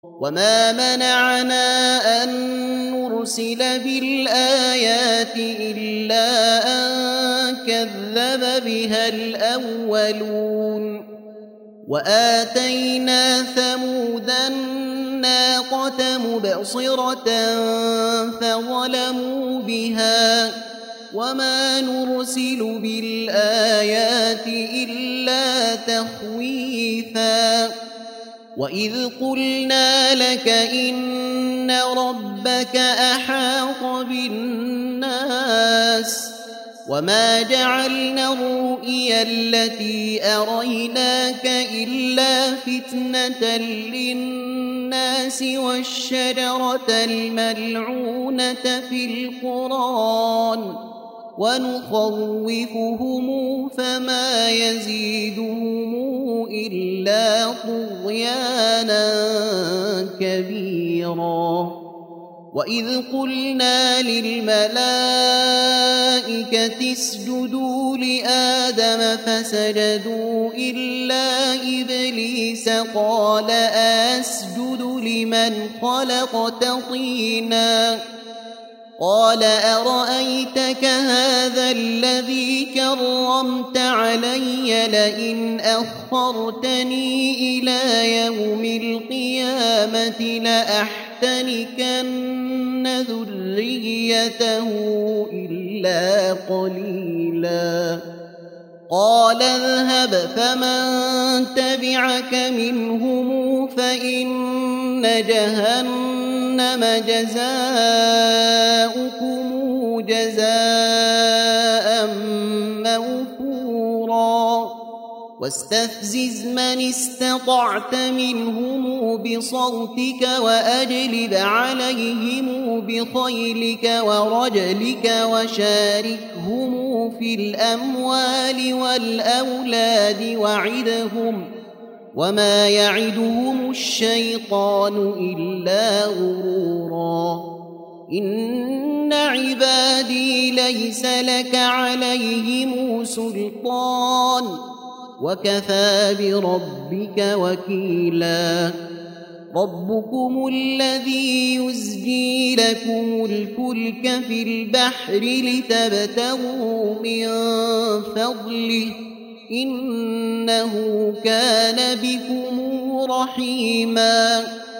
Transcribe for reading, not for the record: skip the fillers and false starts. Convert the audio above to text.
وما منعنا أن نرسل بالآيات إلا أن كذب بها الأولون وآتينا ثمود الناقة مبصرة فظلموا بها وما نرسل بالآيات إلا تخويفا وإذ قلنا لك إن ربك أحاط بالناس وما جعلنا الرؤيا التي أريناك إلا فتنة للناس والشجرة الملعونة في القرآن ونخوفهم فما يزيدهم إلا طغيانا كبيرا وإذ قلنا للملائكة اسجدوا لآدم فسجدوا إلا إبليس قال أسجد لمن خلقت طينا قال أرأيتك هذا الذي كرمت علي لئن أخرتني إلى يوم القيامة لأحتنكن ذريته إلا قليلا قال اذهب فمن تبعك منهم فإن جهنم جزاؤكم جزاء موفورا واستفزز من استطعت منهم بصوتك وأجلب عليهم بخيلك ورجلك وشاركهم في الأموال والأولاد وعدهم وما يعدهم الشيطان إلا غرورا إن عبادي ليس لك عليهم سلطان وكفى بربك وكيلا ربكم الذي يزجي لكم الفلك في البحر لتبتغوا من فضله إنه كان بكم رحيما